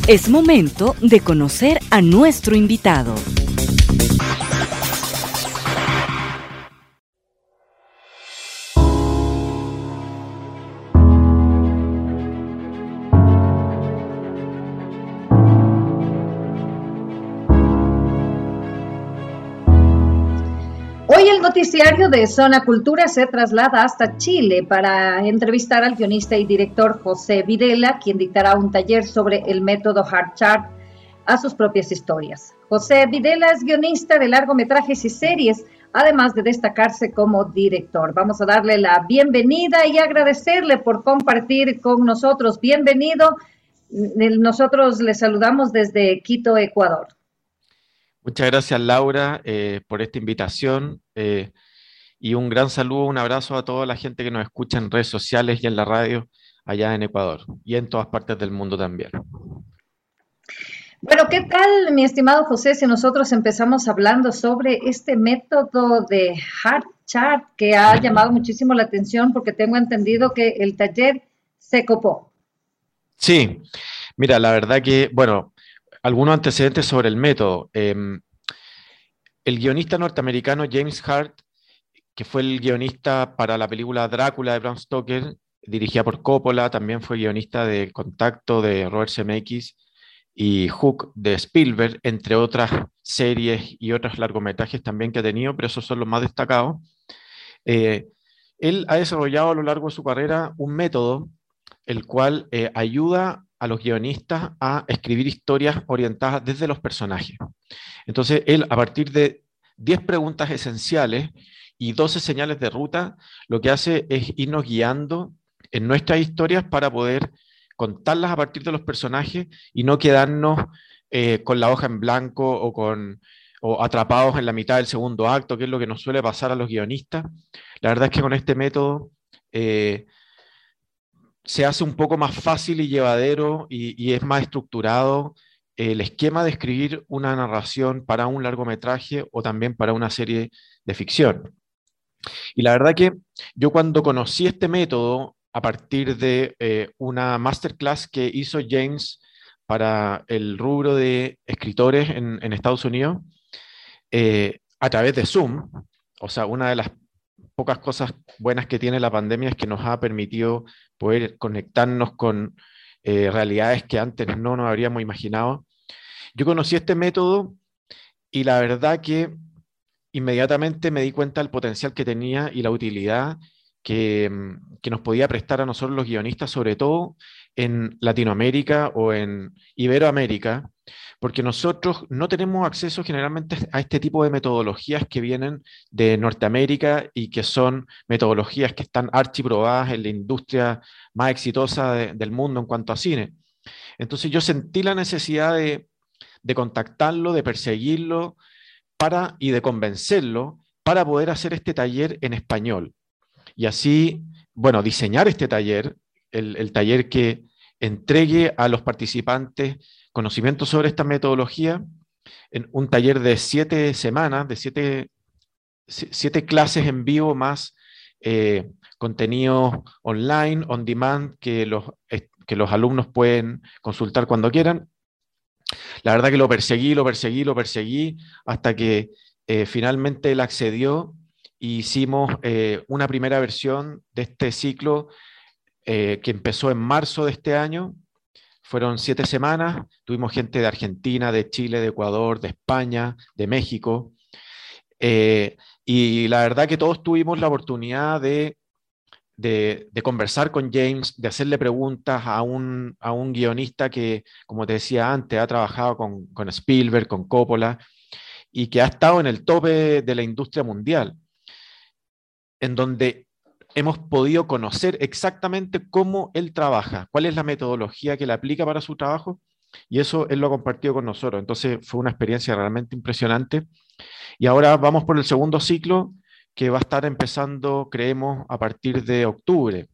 Es momento de conocer a nuestro invitado. Hoy el noticiario de Zona Cultura se traslada hasta Chile para entrevistar al guionista y director José Videla, quien dictará un taller sobre el método HeartChart a sus propias historias. José Videla es guionista de largometrajes y series, además de destacarse como director. Vamos a darle la bienvenida y agradecerle por compartir con nosotros. Bienvenido. Nosotros le saludamos desde Quito, Ecuador. Muchas gracias, Laura, por esta invitación y un gran saludo, un abrazo a toda la gente que nos escucha en redes sociales y en la radio allá en Ecuador y en todas partes del mundo también. Bueno, ¿qué tal, mi estimado José, si nosotros empezamos hablando sobre este método de HeartChart que ha llamado muchísimo la atención porque tengo entendido que el taller se copó? Sí, mira, la verdad que, bueno, algunos antecedentes sobre el método. El guionista norteamericano James Hart, que fue el guionista para la película Drácula de Bram Stoker, dirigida por Coppola, también fue guionista de Contacto de Robert Zemeckis y Hook de Spielberg, entre otras series y otros largometrajes también que ha tenido, pero esos son los más destacados. Él ha desarrollado a lo largo de su carrera un método el cual ayuda a los guionistas a escribir historias orientadas desde los personajes. Entonces, él, a partir de 10 preguntas esenciales y 12 señales de ruta, lo que hace es irnos guiando en nuestras historias para poder contarlas a partir de los personajes y no quedarnos con la hoja en blanco o atrapados en la mitad del segundo acto, que es lo que nos suele pasar a los guionistas. La verdad es que con este método se hace un poco más fácil y llevadero y es más estructurado el esquema de escribir una narración para un largometraje o también para una serie de ficción. Y la verdad que yo cuando conocí este método a partir de una masterclass que hizo James para el rubro de escritores en Estados Unidos, a través de Zoom, o sea, una de las pocas cosas buenas que tiene la pandemia es que nos ha permitido poder conectarnos con realidades que antes no nos habríamos imaginado. Yo conocí este método y la verdad que inmediatamente me di cuenta del potencial que tenía y la utilidad que nos podía prestar a nosotros los guionistas, sobre todo en Latinoamérica o en Iberoamérica, porque nosotros no tenemos acceso generalmente a este tipo de metodologías que vienen de Norteamérica y que son metodologías que están archiprobadas en la industria más exitosa del mundo en cuanto a cine. Entonces yo sentí la necesidad de contactarlo, de perseguirlo y de convencerlo para poder hacer este taller en español. Y así, bueno, diseñar este taller, el taller que entregue a los participantes conocimiento sobre esta metodología, en un taller de 7 semanas, de 7 clases en vivo más contenido online, on demand, que los alumnos pueden consultar cuando quieran. La verdad que lo perseguí, hasta que finalmente él accedió e hicimos una primera versión de este ciclo que empezó en marzo de este año. Fueron 7 semanas, tuvimos gente de Argentina, de Chile, de Ecuador, de España, de México, y la verdad que todos tuvimos la oportunidad de conversar con James, de hacerle preguntas a un guionista que, como te decía antes, ha trabajado con Spielberg, con Coppola, y que ha estado en el tope de la industria mundial, en donde hemos podido conocer exactamente cómo él trabaja, cuál es la metodología que él aplica para su trabajo, y eso él lo ha compartido con nosotros. Entonces fue una experiencia realmente impresionante. Y ahora vamos por el segundo ciclo, que va a estar empezando, creemos, a partir de octubre.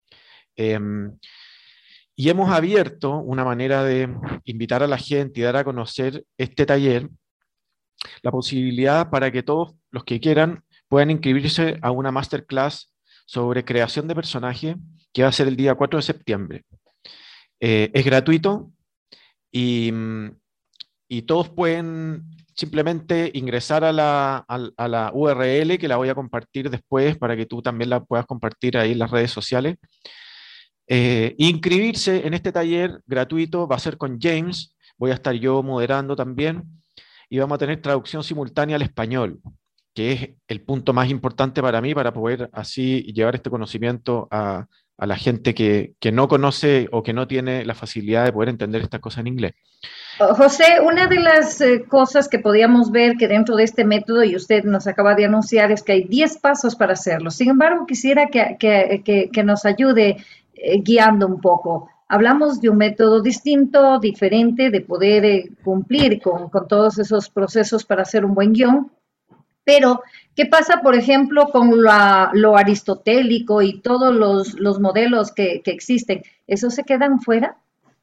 Y hemos abierto una manera de invitar a la gente y dar a conocer este taller, la posibilidad para que todos los que quieran puedan inscribirse a una masterclass sobre creación de personaje, que va a ser el día 4 de septiembre. Es gratuito y todos pueden simplemente ingresar a la URL, que la voy a compartir después para que tú también la puedas compartir ahí en las redes sociales. Inscribirse en este taller gratuito va a ser con James, voy a estar yo moderando también, y vamos a tener traducción simultánea al español, que es el punto más importante para mí, para poder así llevar este conocimiento a la gente que no conoce o que no tiene la facilidad de poder entender estas cosas en inglés. José, una de las cosas que podíamos ver que dentro de este método, y usted nos acaba de anunciar, es que hay 10 pasos para hacerlo. Sin embargo, quisiera que nos ayude guiando un poco. Hablamos de un método distinto, diferente, de poder cumplir con todos esos procesos para hacer un buen guión. Pero, ¿qué pasa, por ejemplo, con lo aristotélico y todos los modelos que existen? ¿Esos se quedan fuera?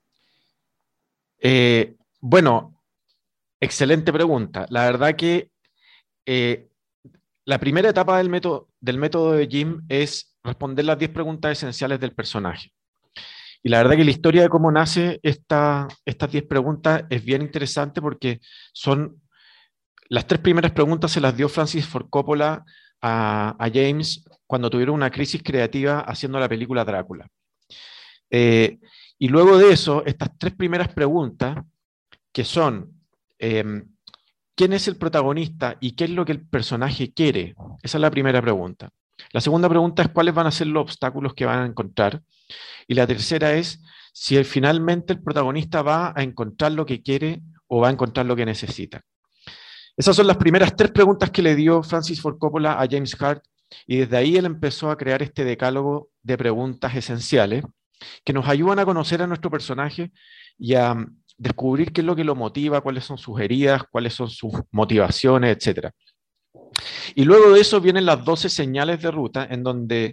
Bueno, excelente pregunta. La verdad que la primera etapa del método de Jim es responder las 10 preguntas esenciales del personaje. Y la verdad que la historia de cómo nace estas 10 preguntas es bien interesante porque son las 3 primeras preguntas se las dio Francis Ford Coppola a James cuando tuvieron una crisis creativa haciendo la película Drácula. Y luego de eso, estas 3 primeras preguntas, que son ¿quién es el protagonista y qué es lo que el personaje quiere? Esa es la primera pregunta. La segunda pregunta es cuáles van a ser los obstáculos que van a encontrar. Y la tercera es si finalmente el protagonista va a encontrar lo que quiere o va a encontrar lo que necesita. Esas son las primeras 3 preguntas que le dio Francis Ford Coppola a James Hart, y desde ahí él empezó a crear este decálogo de preguntas esenciales que nos ayudan a conocer a nuestro personaje y a descubrir qué es lo que lo motiva, cuáles son sus heridas, cuáles son sus motivaciones, etc. Y luego de eso vienen las 12 señales de ruta en donde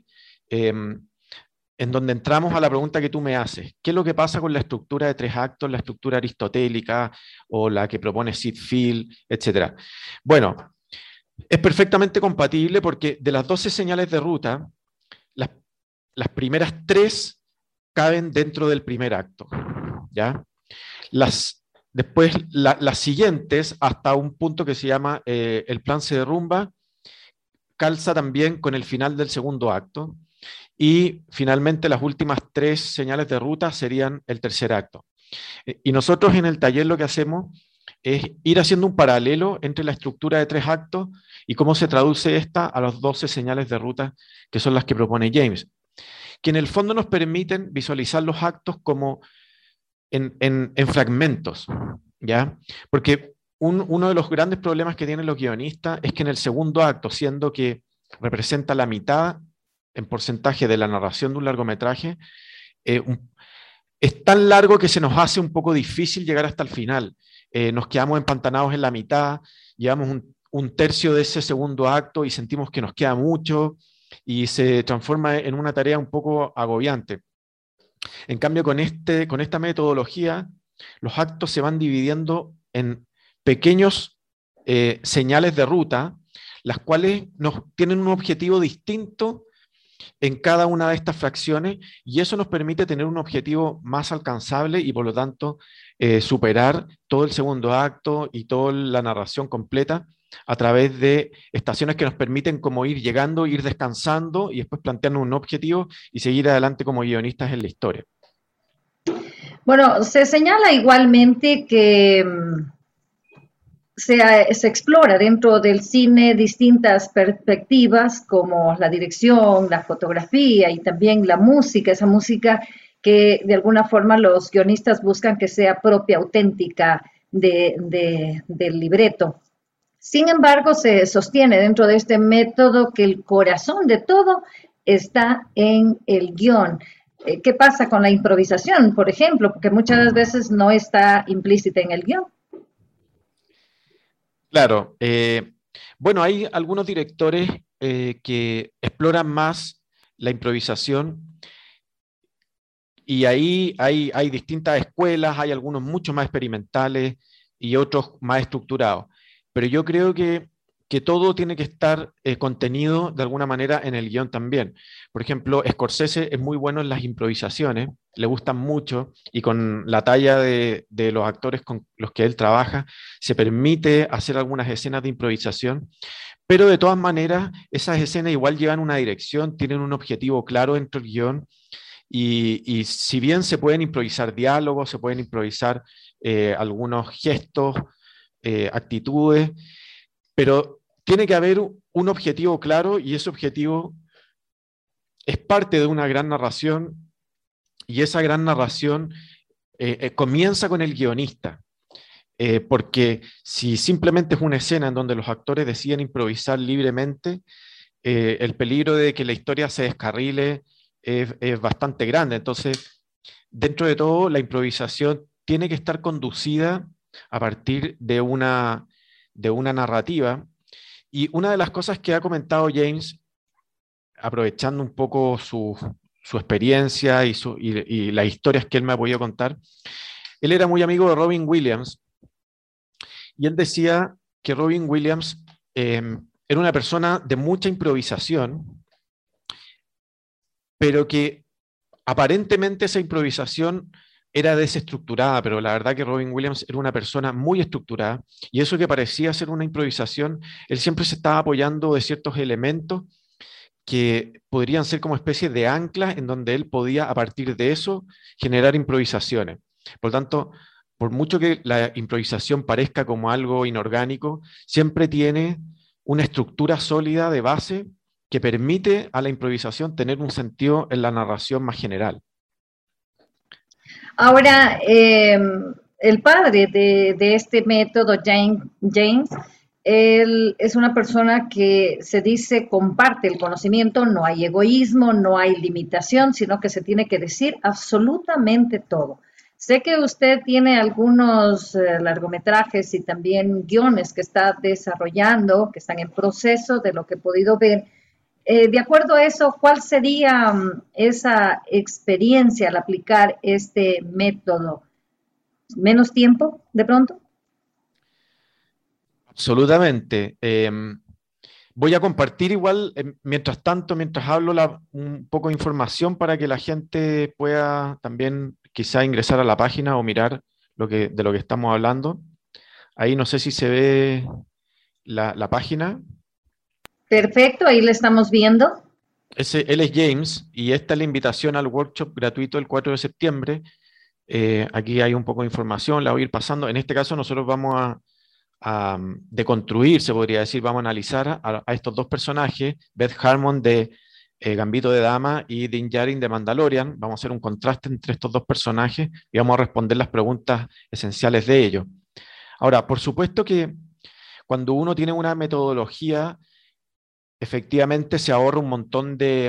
entramos a la pregunta que tú me haces. ¿Qué es lo que pasa con la estructura de 3 actos, la estructura aristotélica o la que propone Sid Field, etcétera? Bueno, es perfectamente compatible porque de las 12 señales de ruta, las primeras 3 caben dentro del primer acto, ¿ya? Después, las siguientes, hasta un punto que se llama el plan se derrumba, calza también con el final del segundo acto. Y finalmente las últimas 3 señales de ruta serían el tercer acto. Y nosotros en el taller lo que hacemos es ir haciendo un paralelo entre la estructura de 3 actos y cómo se traduce esta a las 12 señales de ruta que son las que propone James, que en el fondo nos permiten visualizar los actos como en fragmentos, ¿ya? Porque uno de los grandes problemas que tienen los guionistas es que en el segundo acto, siendo que representa la mitad en porcentaje de la narración de un largometraje, es tan largo que se nos hace un poco difícil llegar hasta el final. Nos quedamos empantanados en la mitad, llevamos un tercio de ese segundo acto y sentimos que nos queda mucho y se transforma en una tarea un poco agobiante. En cambio, con esta metodología, los actos se van dividiendo en pequeños señales de ruta, las cuales tienen un objetivo distinto en cada una de estas fracciones, y eso nos permite tener un objetivo más alcanzable y por lo tanto superar todo el segundo acto y toda la narración completa a través de estaciones que nos permiten como ir llegando, ir descansando y después plantearnos un objetivo y seguir adelante como guionistas en la historia. Bueno, se señala igualmente que se explora dentro del cine distintas perspectivas como la dirección, la fotografía y también la música, esa música que de alguna forma los guionistas buscan que sea propia, auténtica del libreto. Sin embargo, se sostiene dentro de este método que el corazón de todo está en el guión. ¿Qué pasa con la improvisación, por ejemplo? Porque muchas veces no está implícita en el guión. Claro. Bueno, hay algunos directores que exploran más la improvisación y ahí hay distintas escuelas, hay algunos mucho más experimentales y otros más estructurados. Pero yo creo que que todo tiene que estar contenido de alguna manera en el guión también. Por ejemplo, Scorsese es muy bueno en las improvisaciones, le gustan mucho, y con la talla de los actores con los que él trabaja, se permite hacer algunas escenas de improvisación, pero de todas maneras, esas escenas igual llevan una dirección, tienen un objetivo claro dentro del guión, y si bien se pueden improvisar diálogos, se pueden improvisar algunos gestos, actitudes, pero tiene que haber un objetivo claro, y ese objetivo es parte de una gran narración, y esa gran narración comienza con el guionista. Porque si simplemente es una escena en donde los actores deciden improvisar libremente, el peligro de que la historia se descarrile es bastante grande. Entonces, dentro de todo, la improvisación tiene que estar conducida a partir de una narrativa. Y una de las cosas que ha comentado James, aprovechando un poco su experiencia y las historias que él me ha podido contar, él era muy amigo de Robin Williams, y él decía que Robin Williams era una persona de mucha improvisación, pero que aparentemente esa improvisación era desestructurada, pero la verdad que Robin Williams era una persona muy estructurada, y eso que parecía ser una improvisación, él siempre se estaba apoyando de ciertos elementos que podrían ser como especies de anclas en donde él podía, a partir de eso, generar improvisaciones. Por lo tanto, por mucho que la improvisación parezca como algo inorgánico, siempre tiene una estructura sólida de base que permite a la improvisación tener un sentido en la narración más general. Ahora, el padre de este método, James, él es una persona que se dice comparte el conocimiento, no hay egoísmo, no hay limitación, sino que se tiene que decir absolutamente todo. Sé que usted tiene algunos largometrajes y también guiones que está desarrollando, que están en proceso de lo que he podido ver. De acuerdo a eso, ¿cuál sería esa experiencia al aplicar este método? ¿Menos tiempo de pronto? Absolutamente. Voy a compartir igual, mientras tanto, mientras hablo, un poco de información para que la gente pueda también quizá ingresar a la página o mirar de lo que estamos hablando. Ahí no sé si se ve la página. Perfecto, ahí le estamos viendo. Él es James, y esta es la invitación al workshop gratuito el 4 de septiembre. Aquí hay un poco de información, la voy a ir pasando. En este caso nosotros vamos a deconstruir, se podría decir, vamos a analizar a estos dos personajes, Beth Harmon de Gambito de Dama y Din Djarin de Mandalorian. Vamos a hacer un contraste entre estos dos personajes y vamos a responder las preguntas esenciales de ellos. Ahora, por supuesto que cuando uno tiene una metodología, efectivamente se ahorra un montón de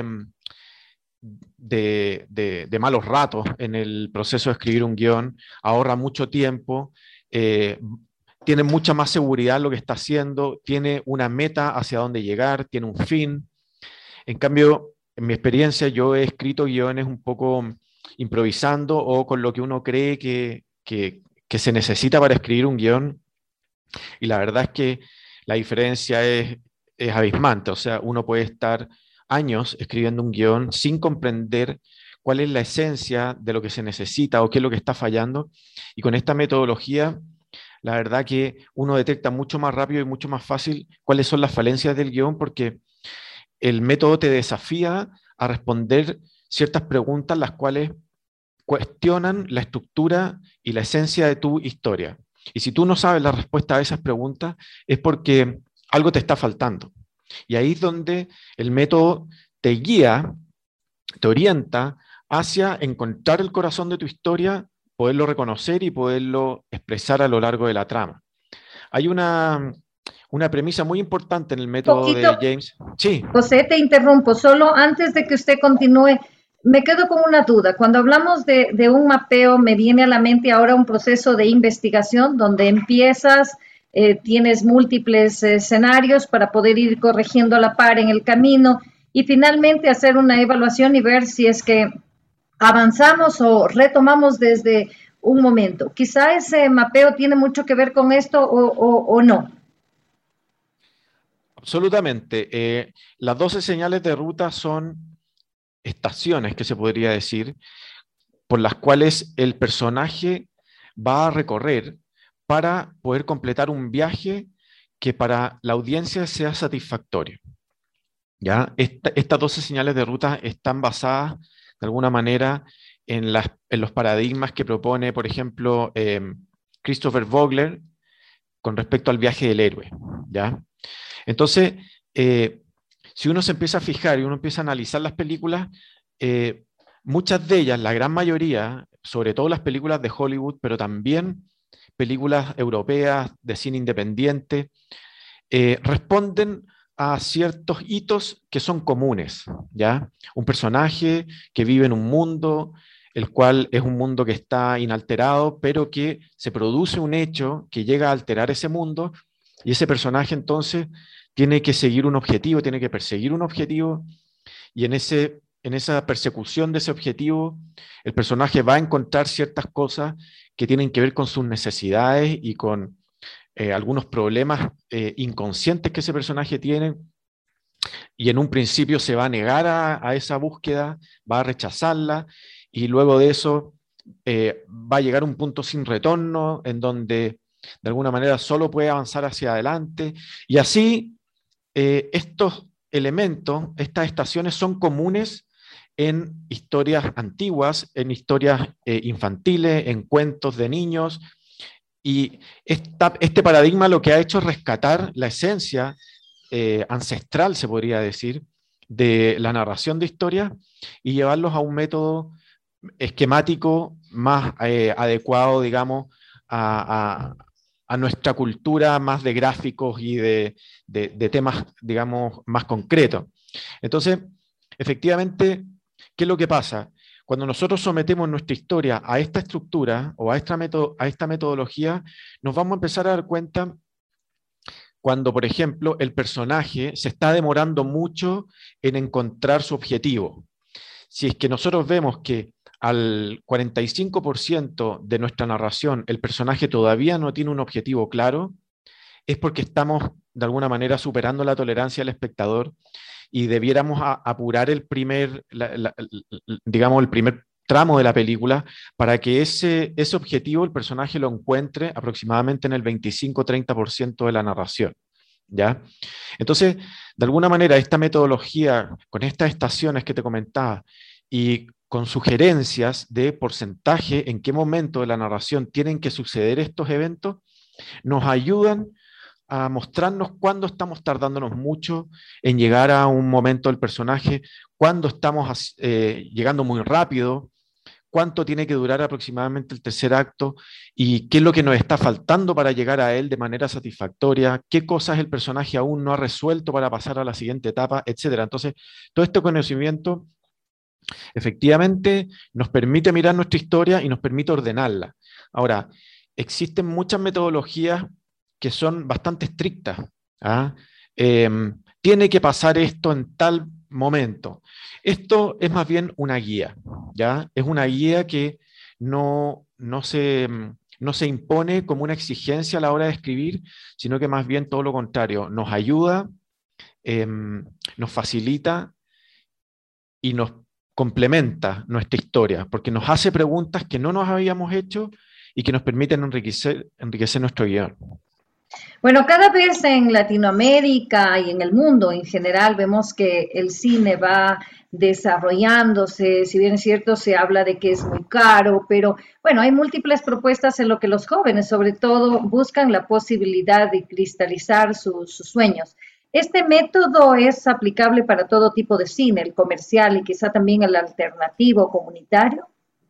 malos ratos en el proceso de escribir un guión, ahorra mucho tiempo, tiene mucha más seguridad en lo que está haciendo, tiene una meta hacia dónde llegar, tiene un fin. En cambio, en mi experiencia, yo he escrito guiones un poco improvisando o con lo que uno cree que se necesita para escribir un guión, y la verdad es que la diferencia es abismante. O sea, uno puede estar años escribiendo un guión sin comprender cuál es la esencia de lo que se necesita o qué es lo que está fallando, y con esta metodología la verdad que uno detecta mucho más rápido y mucho más fácil cuáles son las falencias del guión, porque el método te desafía a responder ciertas preguntas las cuales cuestionan la estructura y la esencia de tu historia. Y si tú no sabes la respuesta a esas preguntas, es porque algo te está faltando. Y ahí es donde el método te guía, te orienta hacia encontrar el corazón de tu historia, poderlo reconocer y poderlo expresar a lo largo de la trama. Hay una premisa muy importante en el método de James. Sí. José, te interrumpo. Solo antes de que usted continúe, me quedo con una duda. Cuando hablamos de un mapeo, me viene a la mente ahora un proceso de investigación donde empiezas, tienes múltiples escenarios para poder ir corrigiendo a la par en el camino y finalmente hacer una evaluación y ver si es que avanzamos o retomamos desde un momento. Quizá ese mapeo tiene mucho que ver con esto o no. Absolutamente. Las 12 señales de ruta son estaciones, que se podría decir, por las cuales el personaje va a recorrer para poder completar un viaje que para la audiencia sea satisfactorio. ¿Ya? Estas 12 señales de ruta están basadas de alguna manera en los paradigmas que propone, por ejemplo, Christopher Vogler con respecto al viaje del héroe. ¿Ya? Entonces, si uno se empieza a fijar y uno empieza a analizar las películas, muchas de ellas, la gran mayoría, sobre todo las películas de Hollywood, pero también películas europeas de cine independiente, responden a ciertos hitos que son comunes, ¿ya? Un personaje que vive en un mundo, el cual es un mundo que está inalterado, pero que se produce un hecho que llega a alterar ese mundo, y ese personaje entonces tiene que seguir un objetivo, tiene que perseguir un objetivo, y en esa persecución de ese objetivo, el personaje va a encontrar ciertas cosas que tienen que ver con sus necesidades y con algunos problemas inconscientes que ese personaje tiene, y en un principio se va a negar a esa búsqueda, va a rechazarla, y luego de eso va a llegar a un punto sin retorno en donde de alguna manera solo puede avanzar hacia adelante, y así estos elementos, estas estaciones son comunes en historias antiguas, en historias infantiles, en cuentos de niños, y este paradigma lo que ha hecho es rescatar la esencia ancestral, se podría decir, de la narración de historias y llevarlos a un método esquemático más adecuado, digamos, a, a nuestra cultura más de gráficos y de temas, digamos, más concretos. Entonces, efectivamente, ¿qué es lo que pasa? Cuando nosotros sometemos nuestra historia a esta estructura o a esta metodología, nos vamos a empezar a dar cuenta cuando, por ejemplo, el personaje se está demorando mucho en encontrar su objetivo. Si es que nosotros vemos que al 45% de nuestra narración el personaje todavía no tiene un objetivo claro, es porque estamos de alguna manera superando la tolerancia del espectador y debiéramos apurar digamos, el primer tramo de la película para que ese objetivo el personaje lo encuentre aproximadamente en el 25-30% de la narración. ¿Ya? Entonces, de alguna manera, esta metodología, con estas estaciones que te comentaba y con sugerencias de porcentaje en qué momento de la narración tienen que suceder estos eventos, nos ayudan a mostrarnos cuándo estamos tardándonos mucho en llegar a un momento del personaje, cuándo estamos llegando muy rápido, cuánto tiene que durar aproximadamente el tercer acto y qué es lo que nos está faltando para llegar a él de manera satisfactoria, qué cosas el personaje aún no ha resuelto para pasar a la siguiente etapa, etc. Entonces, todo este conocimiento efectivamente nos permite mirar nuestra historia y nos permite ordenarla. Ahora, existen muchas metodologías que son bastante estrictas. ¿Ah? Tiene que pasar esto en tal momento. Esto es más bien una guía, ¿ya? Es una guía que no se impone como una exigencia a la hora de escribir, sino que más bien todo lo contrario, nos ayuda, nos facilita y nos complementa nuestra historia, porque nos hace preguntas que no nos habíamos hecho y que nos permiten enriquecer nuestro guión. Bueno, cada vez en Latinoamérica y en el mundo en general vemos que el cine va desarrollándose, si bien es cierto, se habla de que es muy caro, pero bueno, hay múltiples propuestas en lo que los jóvenes sobre todo buscan la posibilidad de cristalizar sus sueños. ¿Este método es aplicable para todo tipo de cine, el comercial y quizá también el alternativo comunitario?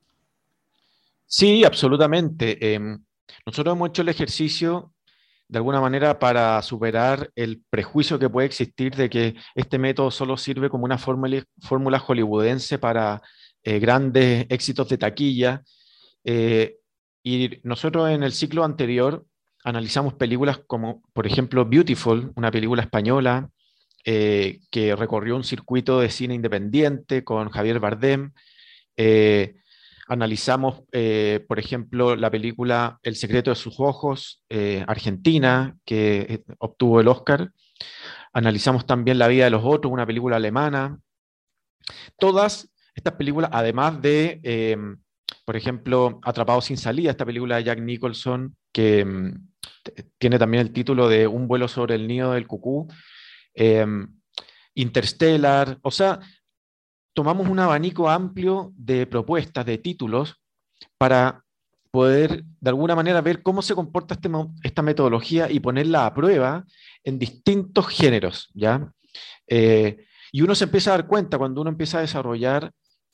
Sí, absolutamente. Nosotros hemos hecho el ejercicio de alguna manera para superar el prejuicio que puede existir de que este método solo sirve como una fórmula hollywoodense para grandes éxitos de taquilla. Eh, y nosotros en el ciclo anterior analizamos películas como, por ejemplo, Beautiful, una película española que recorrió un circuito de cine independiente con Javier Bardem. Eh, Analizamos, por ejemplo, la película El secreto de sus ojos, Argentina, que obtuvo el Oscar. Analizamos también La vida de los otros, una película alemana. Todas estas películas, además de, por ejemplo, Atrapados sin salida, esta película de Jack Nicholson, que tiene también el título de Un vuelo sobre el nido del cucú, eh, Interstellar, o sea, tomamos un abanico amplio de propuestas, de títulos, para poder de alguna manera ver cómo se comporta esta metodología y ponerla a prueba en distintos géneros, ¿ya? Y uno se empieza a dar cuenta cuando uno empieza a desarrollar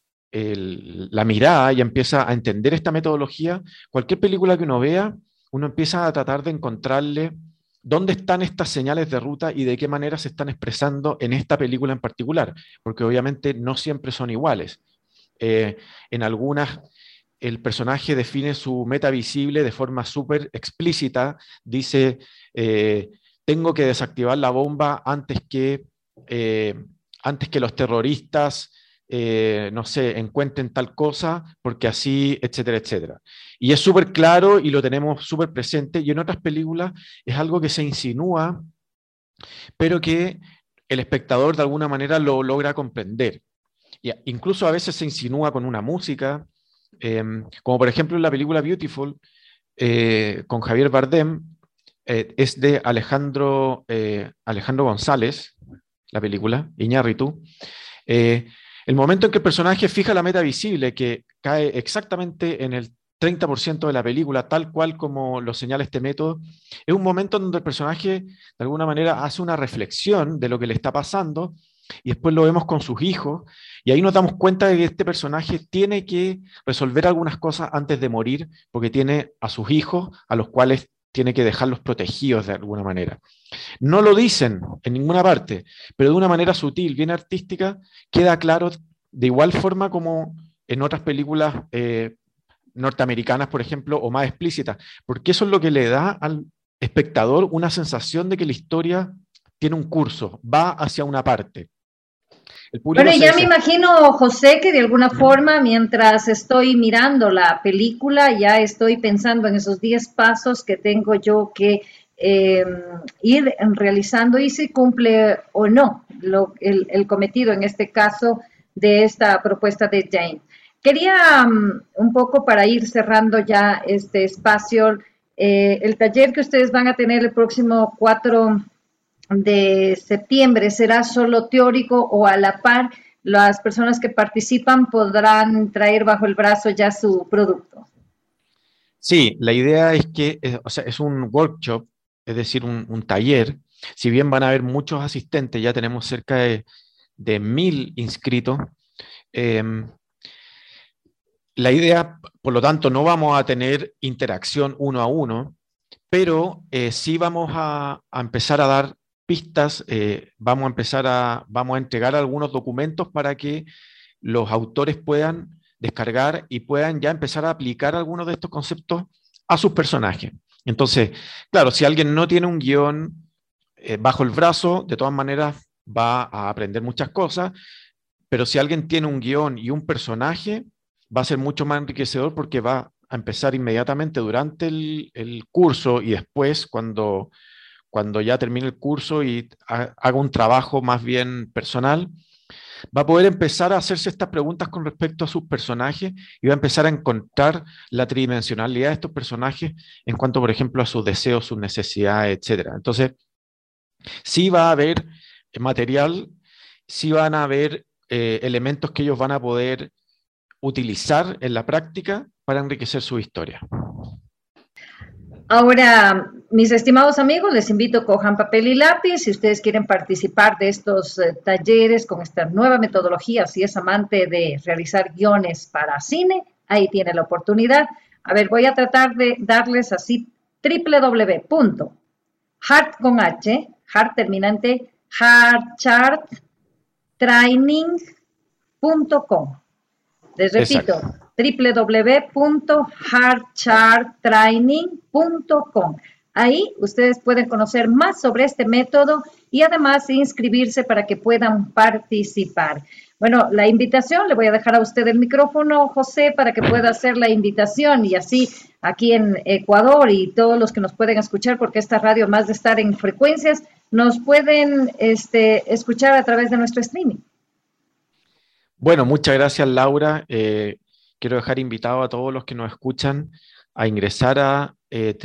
la mirada y empieza a entender esta metodología, cualquier película que uno vea, uno empieza a tratar de encontrarle dónde están estas señales de ruta y de qué manera se están expresando en esta película en particular, porque obviamente no siempre son iguales. En algunas el personaje define su meta visible de forma súper explícita, dice, tengo que desactivar la bomba antes que los terroristas, no sé, encuentren tal cosa, porque así, etcétera, etcétera. Y es súper claro y lo tenemos súper presente, y en otras películas es algo que se insinúa, pero que el espectador de alguna manera lo logra comprender. Y incluso a veces se insinúa con una música, como por ejemplo en la película Beautiful, con Javier Bardem, es de Alejandro González, la película, Iñárritu. El momento en que el personaje fija la meta visible, que cae exactamente en el 30% de la película, tal cual como lo señala este método, es un momento donde el personaje de alguna manera hace una reflexión de lo que le está pasando, y después lo vemos con sus hijos, y ahí nos damos cuenta de que este personaje tiene que resolver algunas cosas antes de morir, porque tiene a sus hijos, a los cuales tiene que dejarlos protegidos de alguna manera. No lo dicen en ninguna parte, pero de una manera sutil, bien artística, queda claro de igual forma como en otras películas norteamericanas, por ejemplo, o más explícitas, porque eso es lo que le da al espectador una sensación de que la historia tiene un curso, va hacia una parte. Bueno, ya me imagino, José, que de alguna forma, mientras estoy mirando la película, ya estoy pensando en esos 10 pasos que tengo yo que ir realizando y si cumple o no el cometido, en este caso, de esta propuesta de Jane. Quería un poco para ir cerrando ya este espacio, el taller que ustedes van a tener el próximo 4 de septiembre, ¿será solo teórico o a la par las personas que participan podrán traer bajo el brazo ya su producto? Sí, la idea es que, o sea, es un workshop, es decir, un taller. Si bien van a haber muchos asistentes, ya tenemos cerca de 1000 inscritos. La idea, por lo tanto, no vamos a tener interacción uno a uno, pero sí vamos a empezar a dar pistas, vamos a entregar algunos documentos para que los autores puedan descargar y puedan ya empezar a aplicar algunos de estos conceptos a sus personajes. Entonces, claro, si alguien no tiene un guión bajo el brazo, de todas maneras va a aprender muchas cosas, pero si alguien tiene un guión y un personaje, va a ser mucho más enriquecedor porque va a empezar inmediatamente durante el curso y después cuando ya termine el curso y haga un trabajo más bien personal, va a poder empezar a hacerse estas preguntas con respecto a sus personajes y va a empezar a encontrar la tridimensionalidad de estos personajes en cuanto, por ejemplo, a sus deseos, sus necesidades, etc. Entonces, sí va a haber material, sí van a haber elementos que ellos van a poder utilizar en la práctica para enriquecer su historia. Ahora, mis estimados amigos, les invito a cojan papel y lápiz. Si ustedes quieren participar de estos talleres con esta nueva metodología, si es amante de realizar guiones para cine, ahí tiene la oportunidad. A ver, voy a tratar de darles así www.heart con H, heart terminante, heartcharttraining.com. Les repito, www.heartcharttraining.com. Ahí ustedes pueden conocer más sobre este método y además inscribirse para que puedan participar. Bueno, la invitación, le voy a dejar a usted el micrófono, José, para que pueda hacer la invitación y así aquí en Ecuador y todos los que nos pueden escuchar, porque esta radio, más de estar en frecuencias, nos pueden escuchar a través de nuestro streaming. Bueno, muchas gracias, Laura. Quiero dejar invitado a todos los que nos escuchan a ingresar a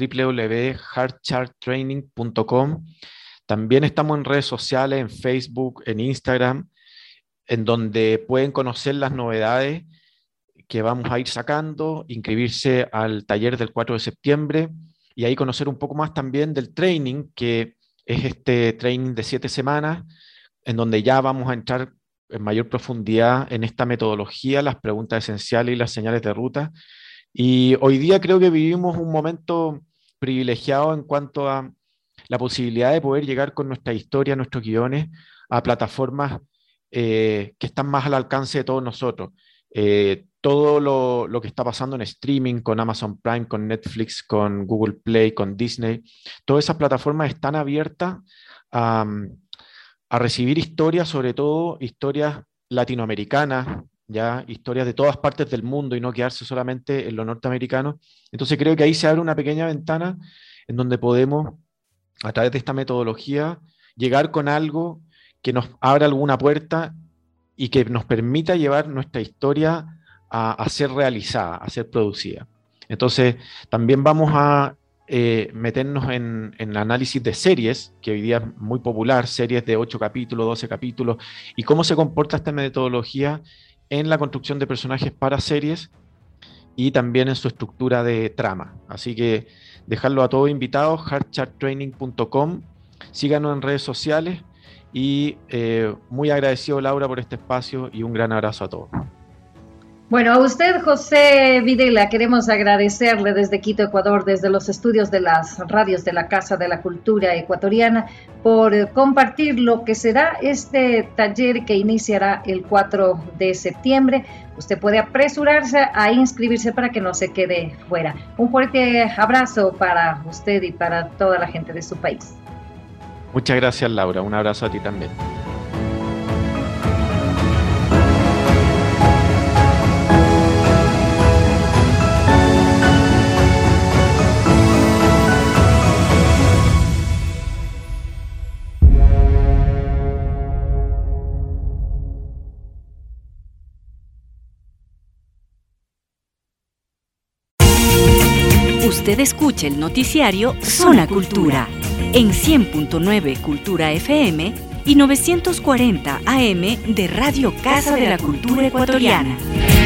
www.heartcharttraining.com. También estamos en redes sociales, en Facebook, en Instagram, en donde pueden conocer las novedades que vamos a ir sacando, inscribirse al taller del 4 de septiembre y ahí conocer un poco más también del training, que es este training de 7 semanas, en donde ya vamos a entrar en mayor profundidad en esta metodología, las preguntas esenciales y las señales de ruta. Y hoy día creo que vivimos un momento privilegiado en cuanto a la posibilidad de poder llegar con nuestra historia, nuestros guiones, a plataformas que están más al alcance de todos nosotros. Todo lo que está pasando en streaming con Amazon Prime, con Netflix, con Google Play, con Disney, todas esas plataformas están abiertas a recibir historias, sobre todo historias latinoamericanas, ya historias de todas partes del mundo y no quedarse solamente en lo norteamericano. Entonces creo que ahí se abre una pequeña ventana en donde podemos, a través de esta metodología, llegar con algo que nos abra alguna puerta y que nos permita llevar nuestra historia a ser realizada, a ser producida. Entonces, también vamos a meternos en el análisis de series, que hoy día es muy popular, series de 8 capítulos, 12 capítulos, y cómo se comporta esta metodología en la construcción de personajes para series y también en su estructura de trama. Así que dejarlo a todos invitados, heartcharttraining.com, síganos en redes sociales y muy agradecido, Laura, por este espacio y un gran abrazo a todos. Bueno, a usted, José Videla, queremos agradecerle desde Quito, Ecuador, desde los estudios de las radios de la Casa de la Cultura Ecuatoriana, por compartir lo que será este taller que iniciará el 4 de septiembre. Usted puede apresurarse a inscribirse para que no se quede fuera. Un fuerte abrazo para usted y para toda la gente de su país. Muchas gracias, Laura. Un abrazo a ti también. Usted escucha el noticiario Zona Cultura en 100.9 Cultura FM y 940 AM de Radio Casa de la Cultura Ecuatoriana.